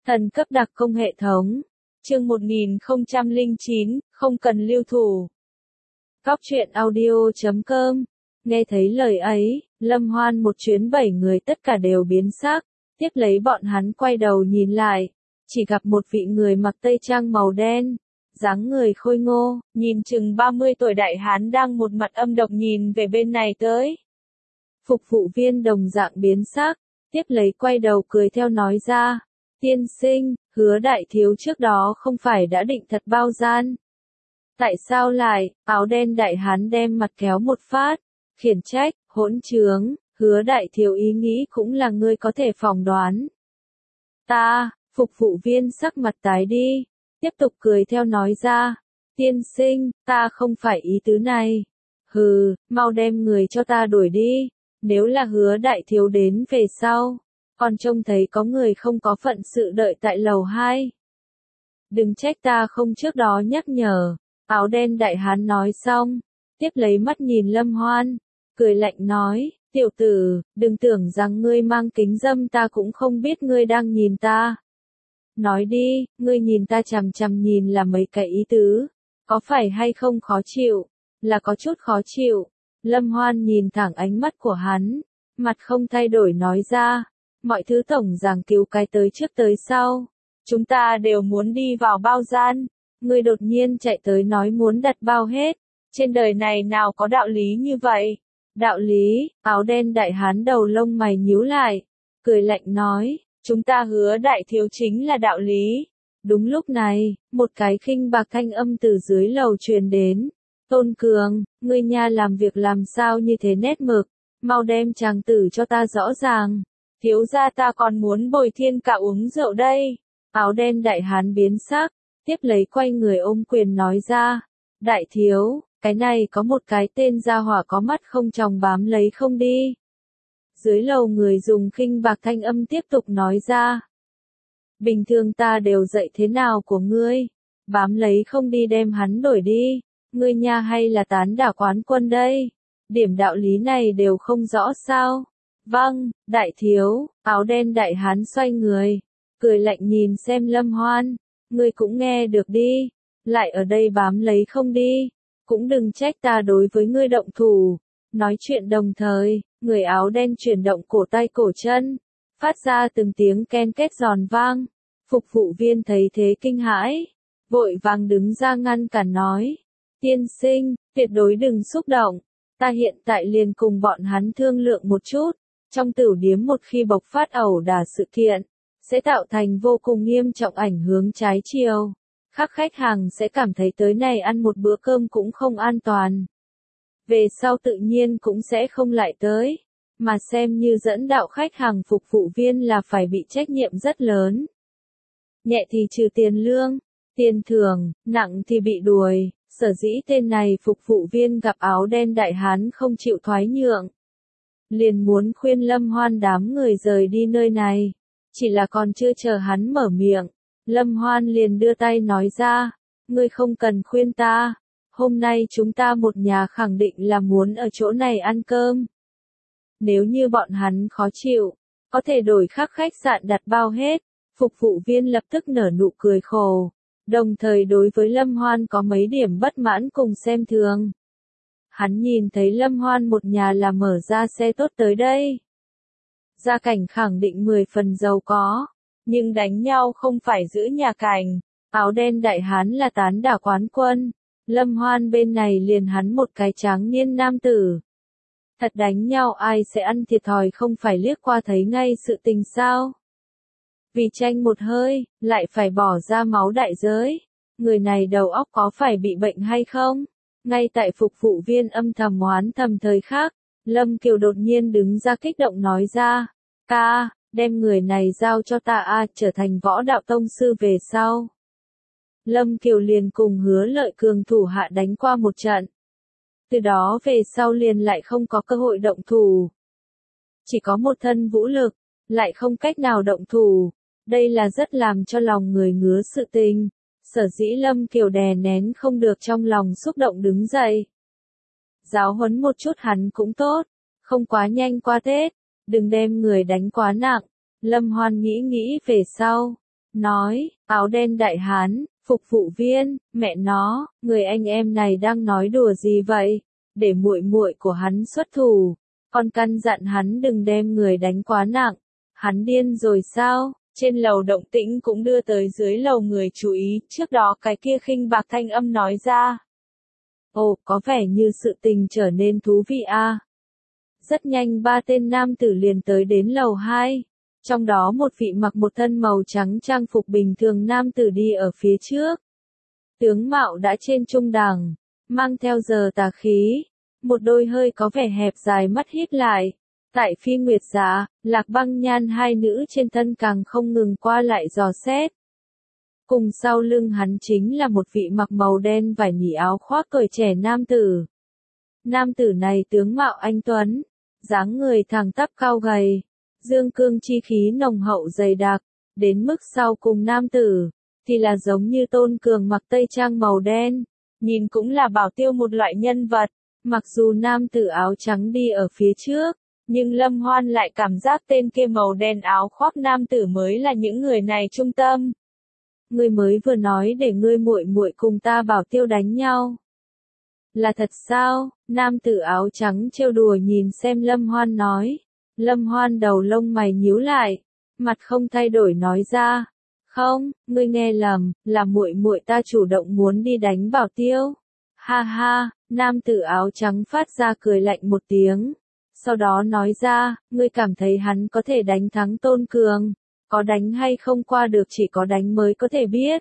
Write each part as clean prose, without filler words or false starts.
Thần cấp đặc công hệ thống. Chương 1009, không cần lưu thủ. Góc truyện audio.com. Nghe thấy lời ấy, Lâm Hoan một chuyến 7 người tất cả đều biến sắc. Tiếp lấy bọn hắn quay đầu nhìn lại, chỉ gặp một vị người mặc tây trang màu đen, dáng người khôi ngô, nhìn chừng 30 tuổi đại hán đang một mặt âm độc nhìn về bên này tới. Phục vụ viên đồng dạng biến sắc, tiếp lấy quay đầu cười theo nói ra, tiên sinh, Hứa đại thiếu trước đó không phải đã định thật bao gian. Tại sao lại, áo đen đại hán đem mặt kéo một phát, khiển trách, hỗn trướng, Hứa đại thiếu ý nghĩ cũng là ngươi có thể phỏng đoán. Phục vụ viên sắc mặt tái đi, tiếp tục cười theo nói ra, tiên sinh, ta không phải ý tứ này. Hừ, mau đem người cho ta đuổi đi, nếu là Hứa đại thiếu đến về sau, còn trông thấy có người không có phận sự đợi tại lầu 2. Đừng trách ta không trước đó nhắc nhở, áo đen đại hán nói xong, tiếp lấy mắt nhìn Lâm Hoan, cười lạnh nói, tiểu tử, đừng tưởng rằng ngươi mang kính dâm ta cũng không biết ngươi đang nhìn ta. Nói đi, ngươi nhìn ta chằm chằm nhìn là mấy cái ý tứ, có phải hay không khó chịu, là có chút khó chịu. Lâm Hoan nhìn thẳng ánh mắt của hắn, mặt không thay đổi nói ra, mọi thứ tổng giảng cứu cái tới trước tới sau. Chúng ta đều muốn đi vào bao gian, ngươi đột nhiên chạy tới nói muốn đặt bao hết, trên đời này nào có đạo lý như vậy. Đạo lý, áo đen đại hán đầu lông mày nhíu lại, cười lạnh nói, chúng ta Hứa đại thiếu chính là đạo lý. Đúng lúc này, một cái khinh bạc thanh âm từ dưới lầu truyền đến, Tôn Cường, ngươi nha làm việc làm sao như thế nét mực, mau đem chàng tử cho ta rõ ràng, thiếu gia ta còn muốn bồi thiên cả uống rượu đây. Áo đen đại hán biến sắc, tiếp lấy quay người ôm quyền nói ra, đại thiếu, cái này có một cái tên gia hỏa có mắt không tròng bám lấy không đi. Dưới lầu người dùng khinh bạc thanh âm tiếp tục nói ra, bình thường ta đều dạy thế nào của ngươi, bám lấy không đi đem hắn đổi đi, ngươi nha hay là tán đả quán quân đây, điểm đạo lý này đều không rõ sao. Vâng, đại thiếu, áo đen đại hán xoay người, cười lạnh nhìn xem Lâm Hoan, ngươi cũng nghe được đi, lại ở đây bám lấy không đi, cũng đừng trách ta đối với ngươi động thủ. Nói chuyện đồng thời, người áo đen chuyển động cổ tay cổ chân, phát ra từng tiếng ken két giòn vang. Phục vụ viên thấy thế kinh hãi, vội vàng đứng ra ngăn cản nói, tiên sinh, tuyệt đối đừng xúc động, ta hiện tại liền cùng bọn hắn thương lượng một chút, trong tửu điếm một khi bộc phát ẩu đả sự kiện, sẽ tạo thành vô cùng nghiêm trọng ảnh hưởng trái chiều. Các khách hàng sẽ cảm thấy tới này ăn một bữa cơm cũng không an toàn. Về sau tự nhiên cũng sẽ không lại tới, mà xem như dẫn đạo khách hàng phục vụ viên là phải bị trách nhiệm rất lớn. Nhẹ thì trừ tiền lương, tiền thưởng, nặng thì bị đuổi, sở dĩ tên này phục vụ viên gặp áo đen đại hán không chịu thoái nhượng. Liền muốn khuyên Lâm Hoan đám người rời đi nơi này, chỉ là còn chưa chờ hắn mở miệng, Lâm Hoan liền đưa tay nói ra, ngươi không cần khuyên ta, hôm nay chúng ta một nhà khẳng định là muốn ở chỗ này ăn cơm. Nếu như bọn hắn khó chịu, có thể đổi khác khách sạn đặt bao hết. Phục vụ viên lập tức nở nụ cười khổ, đồng thời đối với Lâm Hoan có mấy điểm bất mãn cùng xem thường. Hắn nhìn thấy Lâm Hoan một nhà là mở ra xe tốt tới đây. Gia cảnh khẳng định 10 phần giàu có, nhưng đánh nhau không phải giữ nhà cảnh, áo đen đại hán là tán đả quán quân, Lâm Hoan bên này liền hắn một cái tráng niên nam tử. Thật đánh nhau ai sẽ ăn thiệt thòi không phải liếc qua thấy ngay sự tình sao? Vì tranh một hơi, lại phải bỏ ra máu đại giới. Người này đầu óc có phải bị bệnh hay không? Ngay tại phục vụ viên âm thầm oán thầm thời khắc, Lâm Kiều đột nhiên đứng ra kích động nói ra, ca, đem người này giao cho ta trở thành võ đạo tông sư về sau. Lâm Kiều liền cùng Hứa Lợi Cường thủ hạ đánh qua một trận. Từ đó về sau liền lại không có cơ hội động thủ. Chỉ có một thân vũ lực, lại không cách nào động thủ. Đây là rất làm cho lòng người ngứa sự tình. Sở dĩ Lâm Kiều đè nén không được trong lòng xúc động đứng dậy. Giáo huấn một chút hắn cũng tốt, không quá nhanh qua Tết, đừng đem người đánh quá nặng. Lâm Hoan nghĩ về sau, nói, áo đen đại hán, phục vụ viên, mẹ nó, người anh em này đang nói đùa gì vậy? Để muội muội của hắn xuất thủ, con căn dặn hắn đừng đem người đánh quá nặng. Hắn điên rồi sao? Trên lầu động tĩnh cũng đưa tới dưới lầu người chú ý, trước đó cái kia khinh bạc thanh âm nói ra. Ồ, có vẻ như sự tình trở nên thú vị a. Rất nhanh ba tên nam tử liền tới đến lầu 2. Trong đó một vị mặc một thân màu trắng trang phục bình thường nam tử đi ở phía trước. Tướng mạo đã trên trung đẳng, mang theo giờ tà khí, một đôi hơi có vẻ hẹp dài mắt híp lại. Tại Phi Nguyệt Dạ, Lạc Băng Nhan hai nữ trên thân càng không ngừng qua lại dò xét. Cùng sau lưng hắn chính là một vị mặc màu đen vải nỉ áo khoác cởi trẻ nam tử. Nam tử này tướng mạo anh tuấn, dáng người thẳng tắp cao gầy, dương cương chi khí nồng hậu dày đặc, đến mức sau cùng nam tử, thì là giống như Tôn Cường mặc tây trang màu đen, nhìn cũng là bảo tiêu một loại nhân vật, mặc dù nam tử áo trắng đi ở phía trước, nhưng Lâm Hoan lại cảm giác tên kia màu đen áo khoác nam tử mới là những người này trung tâm. Ngươi mới vừa nói để ngươi muội muội cùng ta bảo tiêu đánh nhau. Là thật sao? Nam tử áo trắng trêu đùa nhìn xem Lâm Hoan nói. Lâm Hoan đầu lông mày nhíu lại, mặt không thay đổi nói ra. Không, ngươi nghe lầm, là muội muội ta chủ động muốn đi đánh bảo tiêu. Ha ha, nam tử áo trắng phát ra cười lạnh một tiếng. Sau đó nói ra, ngươi cảm thấy hắn có thể đánh thắng Tôn Cường. Có đánh hay không qua được chỉ có đánh mới có thể biết.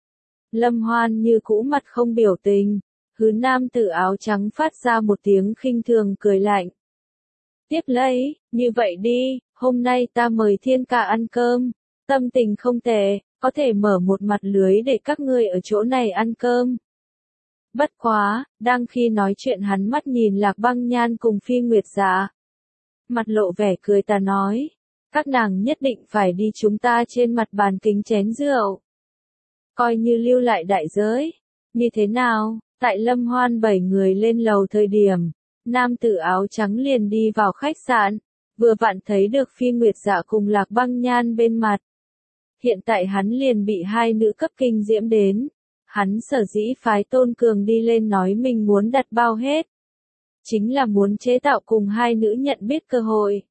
Lâm Hoan như cũ mặt không biểu tình. Hứ nam tử áo trắng phát ra một tiếng khinh thường cười lạnh. Tiếp lấy, như vậy đi, hôm nay ta mời thiên ca ăn cơm. Tâm tình không tệ, có thể mở một mặt lưới để các ngươi ở chỗ này ăn cơm. Bất quá, đang khi nói chuyện hắn mắt nhìn Lạc Băng Nhan cùng Phi Nguyệt Dạ. Mặt lộ vẻ cười ta nói. Các nàng nhất định phải đi chúng ta trên mặt bàn kính chén rượu. Coi như lưu lại đại giới. Như thế nào, tại Lâm Hoan 7 người lên lầu thời điểm, nam tử áo trắng liền đi vào khách sạn, vừa vặn thấy được Phi Nguyệt Dạ cùng Lạc Băng Nhan bên mặt. Hiện tại hắn liền bị hai nữ cấp kinh diễm đến. Hắn sở dĩ phái Tôn Cường đi lên nói mình muốn đặt bao hết. Chính là muốn chế tạo cùng hai nữ nhận biết cơ hội.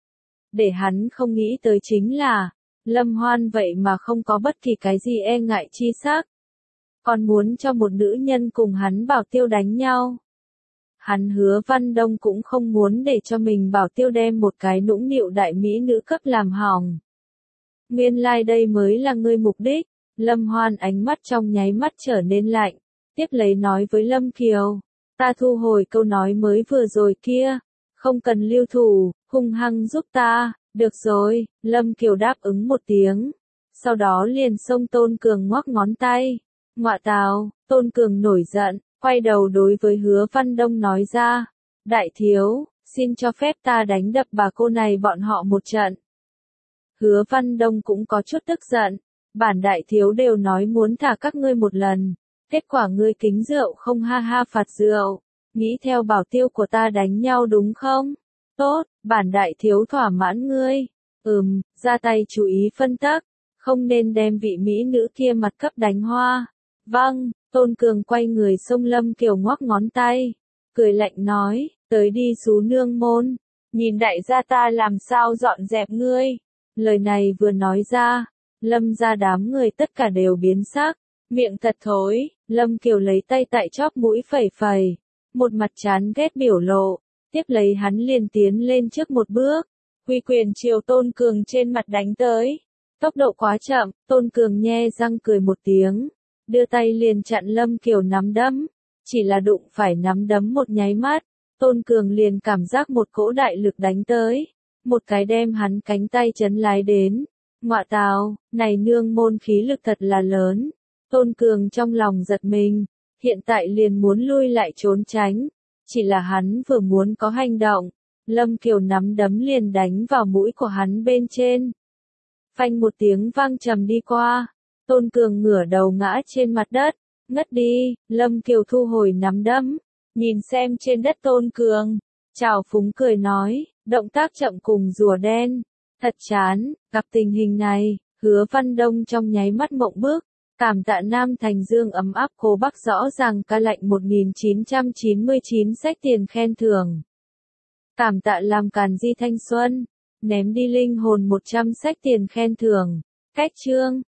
Để hắn không nghĩ tới chính là, Lâm Hoan vậy mà không có bất kỳ cái gì e ngại chi sắc. Còn muốn cho một nữ nhân cùng hắn bảo tiêu đánh nhau. Hắn Hứa Văn Đông cũng không muốn để cho mình bảo tiêu đem một cái nũng nịu đại mỹ nữ cấp làm hỏng. Nguyên lai đây mới là ngươi mục đích. Lâm Hoan ánh mắt trong nháy mắt trở nên lạnh. Tiếp lấy nói với Lâm Kiều. Ta thu hồi câu nói mới vừa rồi kia. Không cần lưu thủ, hung hăng giúp ta. Được rồi, Lâm Kiều đáp ứng một tiếng. Sau đó liền xông Tôn Cường ngoắc ngón tay. Ngọa tào, Tôn Cường nổi giận, quay đầu đối với Hứa Văn Đông nói ra. Đại thiếu, xin cho phép ta đánh đập bà cô này bọn họ một trận. Hứa Văn Đông cũng có chút tức giận. Bản đại thiếu đều nói muốn thả các ngươi một lần. Kết quả ngươi kính rượu không ha ha phạt rượu. Nghĩ theo bảo tiêu của ta đánh nhau đúng không? Tốt, bản đại thiếu thỏa mãn ngươi. Ra tay chú ý phân tắc. Không nên đem vị mỹ nữ kia mặt cấp đánh hoa. Vâng, Tôn Cường quay người xông Lâm Kiều ngoắc ngón tay. Cười lạnh nói, tới đi xú nương môn. Nhìn đại gia ta làm sao dọn dẹp ngươi. Lời này vừa nói ra. Lâm ra đám người tất cả đều biến sắc. Miệng thật thối, Lâm Kiều lấy tay tại chóp mũi phẩy phẩy. Một mặt chán ghét biểu lộ. Tiếp lấy hắn liền tiến lên trước một bước. Huy quyền chiều Tôn Cường trên mặt đánh tới. Tốc độ quá chậm, Tôn Cường nhe răng cười một tiếng. Đưa tay liền chặn Lâm Kiều nắm đấm. Chỉ là đụng phải nắm đấm một nháy mắt. Tôn Cường liền cảm giác một cỗ đại lực đánh tới. Một cái đem hắn cánh tay chấn lái đến. Ngọa tào, này nương môn khí lực thật là lớn. Tôn Cường trong lòng giật mình. Hiện tại liền muốn lui lại trốn tránh. Chỉ là hắn vừa muốn có hành động. Lâm Kiều nắm đấm liền đánh vào mũi của hắn bên trên. Phanh một tiếng vang trầm đi qua. Tôn Cường ngửa đầu ngã trên mặt đất. Ngất đi, Lâm Kiều thu hồi nắm đấm. Nhìn xem trên đất Tôn Cường. Trào phúng cười nói, động tác chậm cùng rùa đen. Thật chán, gặp tình hình này, Hứa Văn Đông trong nháy mắt mộng bước. Cảm tạ Nam Thành Dương ấm áp cô bác rõ ràng ca lạnh 1999 sách tiền khen thưởng. Cảm tạ làm càn Di Thanh Xuân. Ném đi linh hồn 100 sách tiền khen thưởng. Cách chương.